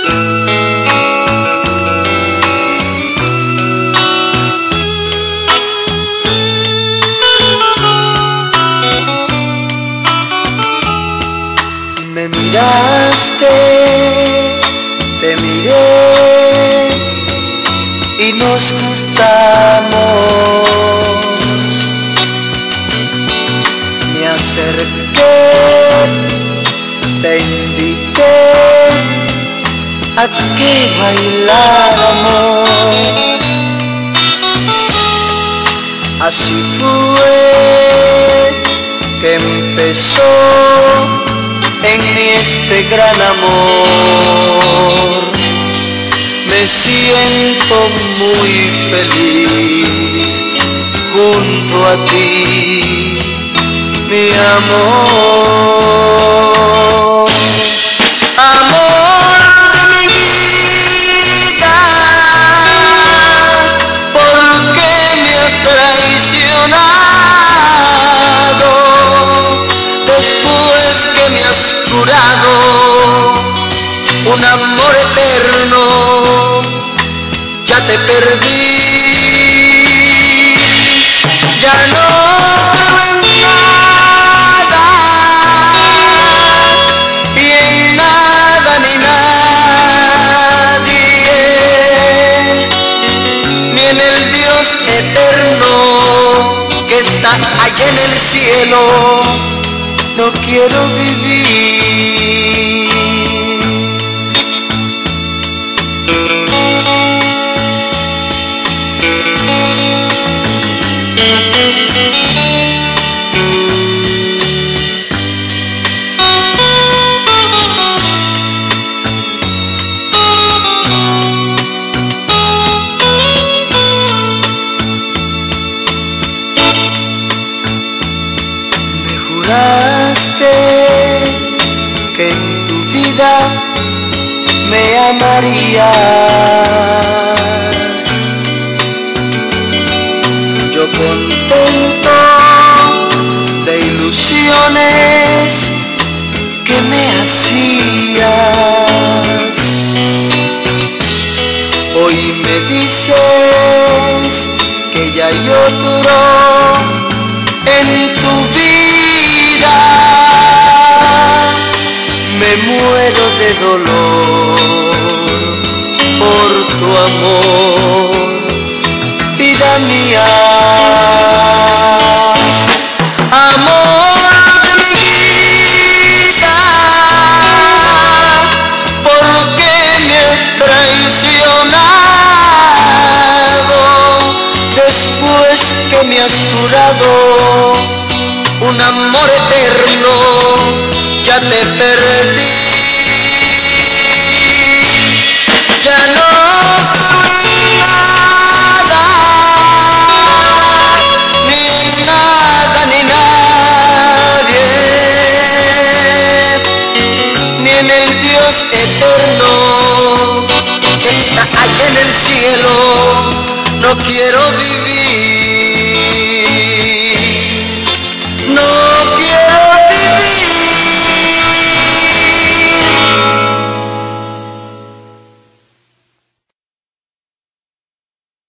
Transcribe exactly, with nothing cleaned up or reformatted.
Me miraste, te miré y nos gustamos. Me acerqué, te invité a que bailáramos. Así fue que empezó en mí este gran amor. Me siento muy feliz junto a ti, mi amor. Amor de mi vida, ¿por qué me has traicionado? Después que me has jurado un amor eterno, ya te perdí. Ya no creo en nada y en nada ni nadie, ni en el Dios eterno que está allá en el cielo. No quiero vivir. Me juraste que en tu vida me amarías. Yo contento de ilusiones que me hacías. Hoy me dices que ya hay otro en tu vida. Me muero de dolor por tu amor, vida mía.